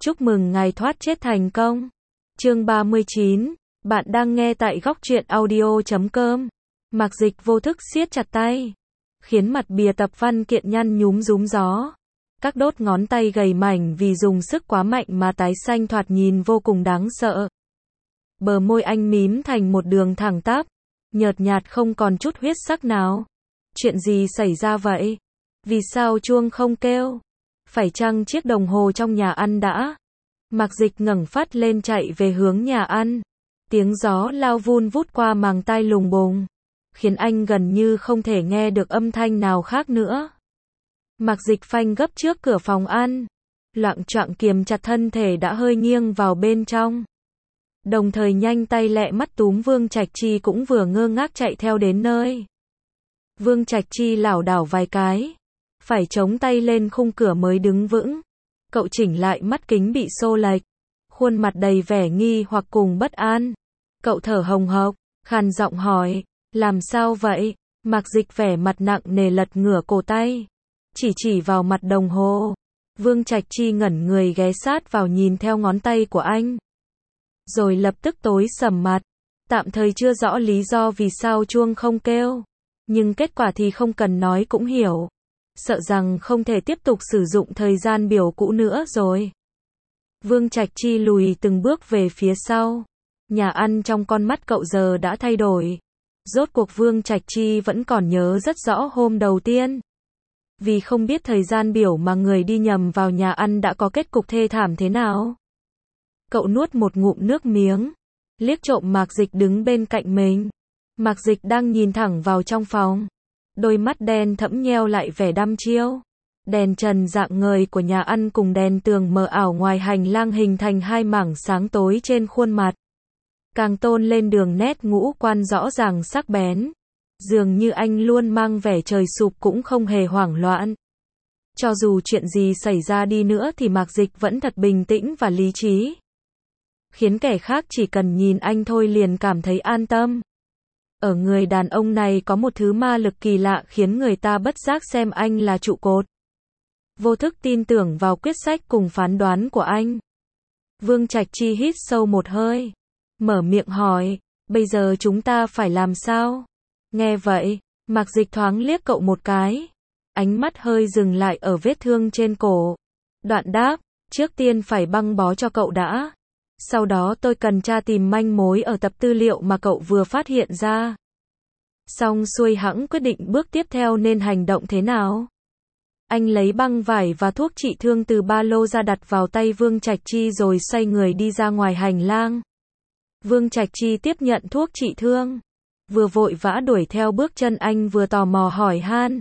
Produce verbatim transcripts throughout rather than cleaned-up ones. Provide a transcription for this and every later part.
Chúc mừng ngài thoát chết thành công. Chương ba mươi chín. Bạn đang nghe tại góc truyện audio chấm com. Mạc Dịch vô thức siết chặt tay, khiến mặt bìa tập văn kiện nhăn nhúm rúm gió. Các đốt ngón tay gầy mảnh vì dùng sức quá mạnh mà tái xanh thoạt nhìn vô cùng đáng sợ. Bờ môi anh mím thành một đường thẳng tắp, nhợt nhạt không còn chút huyết sắc nào. Chuyện gì xảy ra vậy? Vì sao chuông không kêu? Phải chăng chiếc đồng hồ trong nhà ăn đã? Mạc Dịch ngẩng phát lên chạy về hướng nhà ăn. Tiếng gió lao vun vút qua màng tai lùng bùng, khiến anh gần như không thể nghe được âm thanh nào khác nữa. Mạc Dịch phanh gấp trước cửa phòng ăn, loạng choạng kiềm chặt thân thể đã hơi nghiêng vào bên trong. Đồng thời nhanh tay lẹ mắt túm Vương Trạch Chi cũng vừa ngơ ngác chạy theo đến nơi. Vương Trạch Chi lảo đảo vài cái, phải chống tay lên khung cửa mới đứng vững. Cậu chỉnh lại mắt kính bị xô lệch, khuôn mặt đầy vẻ nghi hoặc cùng bất an. Cậu thở hồng hộc, khàn giọng hỏi, làm sao vậy? Mạc Dịch vẻ mặt nặng nề lật ngửa cổ tay, chỉ chỉ vào mặt đồng hồ. Vương Trạch Chi ngẩn người ghé sát vào nhìn theo ngón tay của anh, rồi lập tức tối sầm mặt. Tạm thời chưa rõ lý do vì sao chuông không kêu, nhưng kết quả thì không cần nói cũng hiểu. Sợ rằng không thể tiếp tục sử dụng thời gian biểu cũ nữa rồi. Vương Trạch Chi lùi từng bước về phía sau. Nhà ăn trong con mắt cậu giờ đã thay đổi. Rốt cuộc Vương Trạch Chi vẫn còn nhớ rất rõ hôm đầu tiên. Vì không biết thời gian biểu mà người đi nhầm vào nhà ăn đã có kết cục thê thảm thế nào. Cậu nuốt một ngụm nước miếng, liếc trộm Mạc Dịch đứng bên cạnh mình. Mạc Dịch đang nhìn thẳng vào trong phòng, đôi mắt đen thẫm nheo lại vẻ đăm chiêu. Đèn trần rạng ngời của nhà ăn cùng đèn tường mờ ảo ngoài hành lang hình thành hai mảng sáng tối trên khuôn mặt, càng tôn lên đường nét ngũ quan rõ ràng sắc bén. Dường như anh luôn mang vẻ trời sụp cũng không hề hoảng loạn. Cho dù chuyện gì xảy ra đi nữa thì Mạc Dịch vẫn thật bình tĩnh và lý trí, khiến kẻ khác chỉ cần nhìn anh thôi liền cảm thấy an tâm. Ở người đàn ông này có một thứ ma lực kỳ lạ khiến người ta bất giác xem anh là trụ cột, vô thức tin tưởng vào quyết sách cùng phán đoán của anh. Vương Trạch Chi hít sâu một hơi, mở miệng hỏi, bây giờ chúng ta phải làm sao? Nghe vậy, Mạc Dịch thoáng liếc cậu một cái, ánh mắt hơi dừng lại ở vết thương trên cổ. Đoạn đáp, trước tiên phải băng bó cho cậu đã. Sau đó tôi cần tra tìm manh mối ở tập tư liệu mà cậu vừa phát hiện ra. Xong xuôi hẵng quyết định bước tiếp theo nên hành động thế nào. Anh lấy băng vải và thuốc trị thương từ ba lô ra đặt vào tay Vương Trạch Chi rồi xoay người đi ra ngoài hành lang. Vương Trạch Chi tiếp nhận thuốc trị thương, vừa vội vã đuổi theo bước chân anh vừa tò mò hỏi han.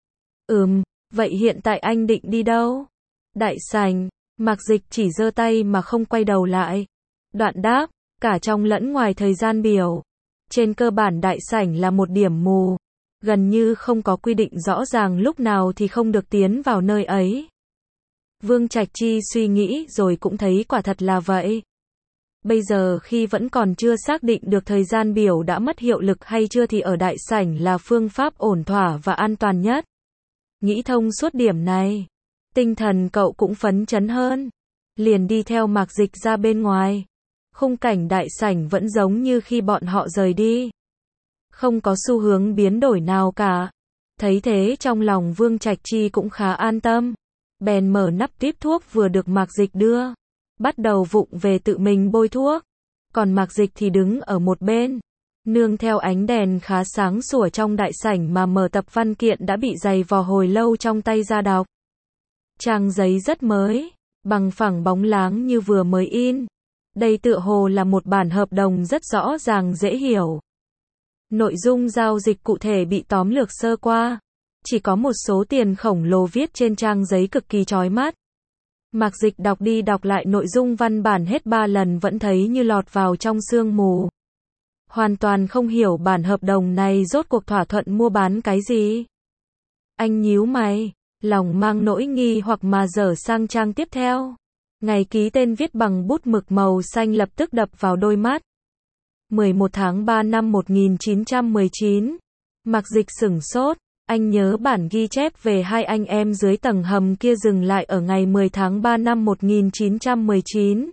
Ừm, vậy hiện tại anh định đi đâu? Đại sảnh. Mạc Dịch chỉ giơ tay mà không quay đầu lại. Đoạn đáp, cả trong lẫn ngoài thời gian biểu. Trên cơ bản đại sảnh là một điểm mù, gần như không có quy định rõ ràng lúc nào thì không được tiến vào nơi ấy. Vương Trạch Chi suy nghĩ rồi cũng thấy quả thật là vậy. Bây giờ khi vẫn còn chưa xác định được thời gian biểu đã mất hiệu lực hay chưa thì ở đại sảnh là phương pháp ổn thỏa và an toàn nhất. Nghĩ thông suốt điểm này, tinh thần cậu cũng phấn chấn hơn, liền đi theo Mạc Dịch ra bên ngoài. Khung cảnh đại sảnh vẫn giống như khi bọn họ rời đi, không có xu hướng biến đổi nào cả. Thấy thế trong lòng Vương Trạch Chi cũng khá an tâm, bèn mở nắp tiếp thuốc vừa được Mạc Dịch đưa, bắt đầu vụng về tự mình bôi thuốc. Còn Mạc Dịch thì đứng ở một bên, nương theo ánh đèn khá sáng sủa trong đại sảnh mà mở tập văn kiện đã bị dày vò hồi lâu trong tay ra đọc. Trang giấy rất mới, bằng phẳng bóng láng như vừa mới in. Đây tựa hồ là một bản hợp đồng rất rõ ràng dễ hiểu. Nội dung giao dịch cụ thể bị tóm lược sơ qua, chỉ có một số tiền khổng lồ viết trên trang giấy cực kỳ chói mắt. Mạc Dịch đọc đi đọc lại nội dung văn bản hết ba lần vẫn thấy như lọt vào trong sương mù. Hoàn toàn không hiểu bản hợp đồng này rốt cuộc thỏa thuận mua bán cái gì. Anh nhíu mày, lòng mang nỗi nghi hoặc mà dở sang trang tiếp theo. Ngày ký tên viết bằng bút mực màu xanh lập tức đập vào đôi mắt. mười một tháng ba năm một nghìn chín trăm mười chín. Mạc Dịch sửng sốt, Anh nhớ bản ghi chép về hai anh em dưới tầng hầm kia dừng lại ở ngày mười tháng ba năm một nghìn chín trăm mười chín.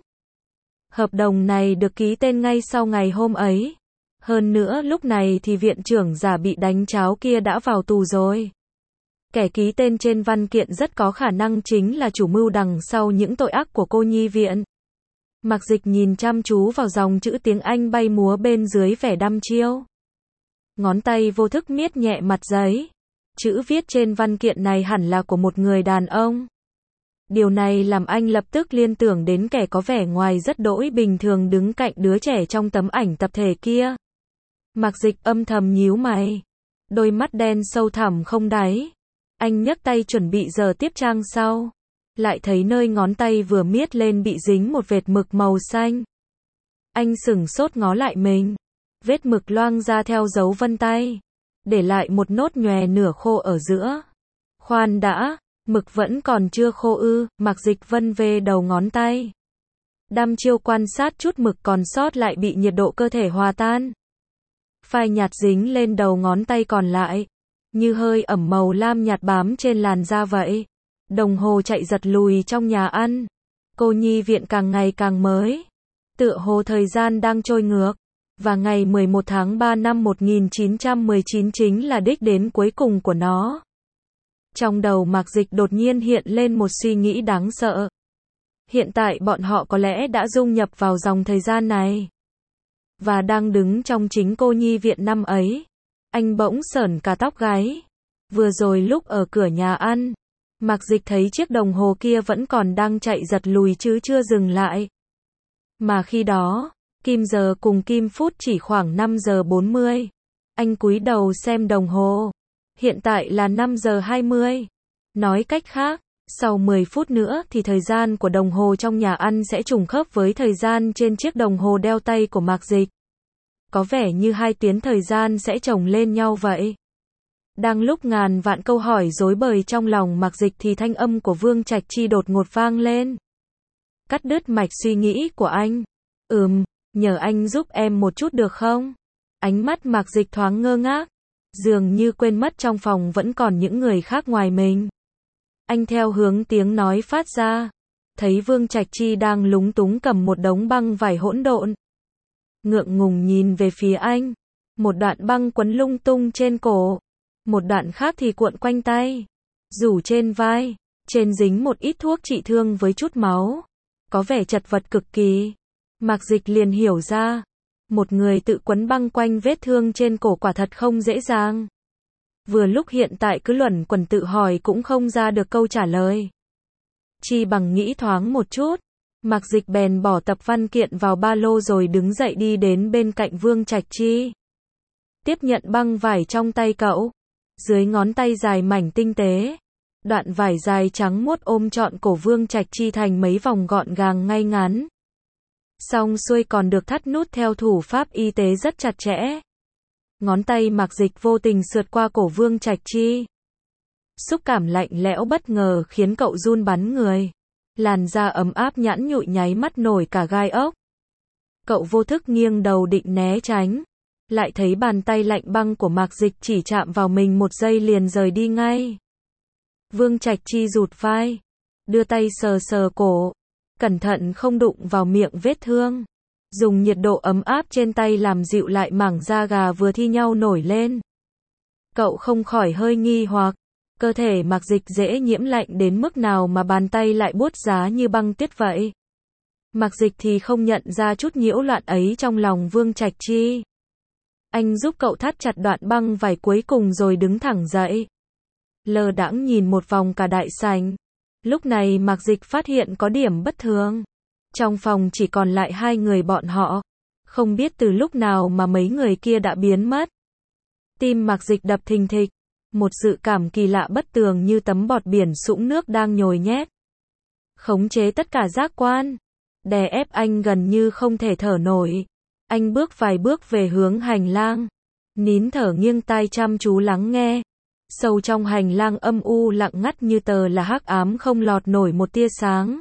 Hợp đồng này được ký tên ngay sau ngày hôm ấy. Hơn nữa lúc này thì viện trưởng giả bị đánh tráo kia đã vào tù rồi. Kẻ ký tên trên văn kiện rất có khả năng chính là chủ mưu đằng sau những tội ác của cô nhi viện. Mạc Dịch nhìn chăm chú vào dòng chữ tiếng Anh bay múa bên dưới vẻ đăm chiêu. Ngón tay vô thức miết nhẹ mặt giấy. Chữ viết trên văn kiện này hẳn là của một người đàn ông. Điều này làm anh lập tức liên tưởng đến kẻ có vẻ ngoài rất đỗi bình thường đứng cạnh đứa trẻ trong tấm ảnh tập thể kia. Mạc Dịch âm thầm nhíu mày. Đôi mắt đen sâu thẳm không đáy. Anh nhấc tay chuẩn bị giờ tiếp trang sau. Lại thấy nơi ngón tay vừa miết lên bị dính một vệt mực màu xanh. Anh sửng sốt ngó lại mình. Vết mực loang ra theo dấu vân tay. Để lại một nốt nhòe nửa khô ở giữa. Khoan đã, mực vẫn còn chưa khô ư, Mạc Dịch vân về đầu ngón tay. Đăm chiêu quan sát chút mực còn sót lại bị nhiệt độ cơ thể hòa tan. Phai nhạt dính lên đầu ngón tay còn lại. Như hơi ẩm màu lam nhạt bám trên làn da vậy. Đồng hồ chạy giật lùi trong nhà ăn. Cô nhi viện càng ngày càng mới. Tựa hồ thời gian đang trôi ngược. Và ngày mười một tháng ba năm một nghìn chín trăm mười chín chính là đích đến cuối cùng của nó. Trong đầu Mạc Dịch đột nhiên hiện lên một suy nghĩ đáng sợ. Hiện tại bọn họ có lẽ đã dung nhập vào dòng thời gian này. Và đang đứng trong chính cô nhi viện năm ấy. Anh bỗng sởn cả tóc gáy. Vừa rồi lúc ở cửa nhà ăn, Mạc Dịch thấy chiếc đồng hồ kia vẫn còn đang chạy giật lùi chứ chưa dừng lại. Mà khi đó, kim giờ cùng kim phút chỉ khoảng năm giờ bốn mươi. Anh cúi đầu xem đồng hồ. Hiện tại là năm giờ hai mươi. Nói cách khác, sau mười phút nữa thì thời gian của đồng hồ trong nhà ăn sẽ trùng khớp với thời gian trên chiếc đồng hồ đeo tay của Mạc Dịch. Có vẻ như hai tuyến thời gian sẽ chồng lên nhau vậy. Đang lúc ngàn vạn câu hỏi rối bời trong lòng Mạc Dịch thì thanh âm của Vương Trạch Chi đột ngột vang lên. Cắt đứt mạch suy nghĩ của anh. Ừm, nhờ anh giúp em một chút được không? Ánh mắt Mạc Dịch thoáng ngơ ngác. Dường như quên mất trong phòng vẫn còn những người khác ngoài mình. Anh theo hướng tiếng nói phát ra. Thấy Vương Trạch Chi đang lúng túng cầm một đống băng vải hỗn độn. Ngượng ngùng nhìn về phía anh. Một đoạn băng quấn lung tung trên cổ. Một đoạn khác thì cuộn quanh tay. Rủ trên vai. Trên dính một ít thuốc trị thương với chút máu. Có vẻ chật vật cực kỳ. Mạc Dịch liền hiểu ra. Một người tự quấn băng quanh vết thương trên cổ quả thật không dễ dàng. Vừa lúc hiện tại cứ luẩn quẩn tự hỏi cũng không ra được câu trả lời. Chi bằng nghĩ thoáng một chút. Mạc Dịch bèn bỏ tập văn kiện vào ba lô rồi đứng dậy đi đến bên cạnh Vương Trạch Chi. Tiếp nhận băng vải trong tay cậu. Dưới ngón tay dài mảnh tinh tế. Đoạn vải dài trắng muốt ôm trọn cổ Vương Trạch Chi thành mấy vòng gọn gàng ngay ngắn. Xong xuôi còn được thắt nút theo thủ pháp y tế rất chặt chẽ. Ngón tay Mạc Dịch vô tình sượt qua cổ Vương Trạch Chi. Xúc cảm lạnh lẽo bất ngờ khiến cậu run bắn người. Làn da ấm áp nhẵn nhụi nháy mắt nổi cả gai ốc. Cậu vô thức nghiêng đầu định né tránh. Lại thấy bàn tay lạnh băng của Mạc Dịch chỉ chạm vào mình một giây liền rời đi ngay. Vương Trạch Chi rụt vai. Đưa tay sờ sờ cổ. Cẩn thận không đụng vào miệng vết thương. Dùng nhiệt độ ấm áp trên tay làm dịu lại mảng da gà vừa thi nhau nổi lên. Cậu không khỏi hơi nghi hoặc. Cơ thể Mạc Dịch dễ nhiễm lạnh đến mức nào mà bàn tay lại buốt giá như băng tuyết vậy. Mạc Dịch thì không nhận ra chút nhiễu loạn ấy trong lòng Vương Trạch Chi. Anh giúp cậu thắt chặt đoạn băng vải cuối cùng rồi đứng thẳng dậy. Lơ đãng nhìn một vòng cả đại sảnh. Lúc này Mạc Dịch phát hiện có điểm bất thường. Trong phòng chỉ còn lại hai người bọn họ. Không biết từ lúc nào mà mấy người kia đã biến mất. Tim Mạc Dịch đập thình thịch. Một dự cảm kỳ lạ bất tường như tấm bọt biển sũng nước đang nhồi nhét. Khống chế tất cả giác quan. Đè ép anh gần như không thể thở nổi. Anh bước vài bước về hướng hành lang. Nín thở nghiêng tai chăm chú lắng nghe. Sâu trong hành lang âm u lặng ngắt như tờ là hắc ám không lọt nổi một tia sáng.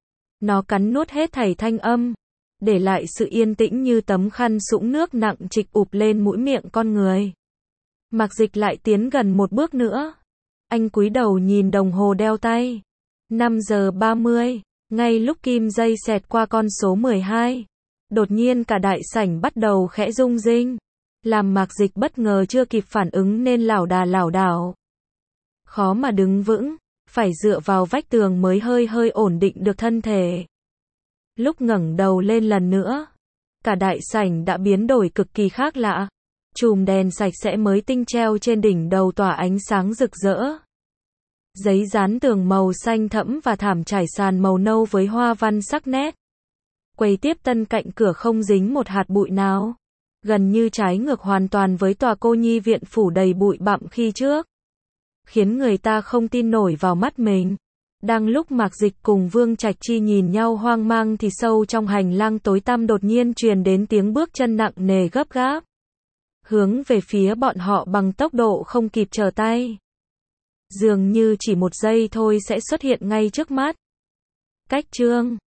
Nó cắn nuốt hết thảy thanh âm. Để lại sự yên tĩnh như tấm khăn sũng nước nặng trịch ụp lên mũi miệng con người. Mạc Dịch lại tiến gần một bước nữa. Anh cúi đầu nhìn đồng hồ đeo tay. năm giờ ba mươi, ngay lúc kim dây xẹt qua con số mười hai. Đột nhiên cả đại sảnh bắt đầu khẽ rung rinh. Làm Mạc Dịch bất ngờ chưa kịp phản ứng nên lảo đà lảo đảo. Khó mà đứng vững, phải dựa vào vách tường mới hơi hơi ổn định được thân thể. Lúc ngẩng đầu lên lần nữa, cả đại sảnh đã biến đổi cực kỳ khác lạ. Chùm đèn sạch sẽ mới tinh treo trên đỉnh đầu tỏa ánh sáng rực rỡ. Giấy dán tường màu xanh thẫm và thảm trải sàn màu nâu với hoa văn sắc nét. Quầy tiếp tân cạnh cửa không dính một hạt bụi nào. Gần như trái ngược hoàn toàn với tòa cô nhi viện phủ đầy bụi bặm khi trước. Khiến người ta không tin nổi vào mắt mình. Đang lúc Mạc Dịch cùng Vương Trạch Chi nhìn nhau hoang mang thì sâu trong hành lang tối tăm đột nhiên truyền đến tiếng bước chân nặng nề gấp gáp. Hướng về phía bọn họ bằng tốc độ không kịp trở tay. Dường như chỉ một giây thôi sẽ xuất hiện ngay trước mắt. Cách chương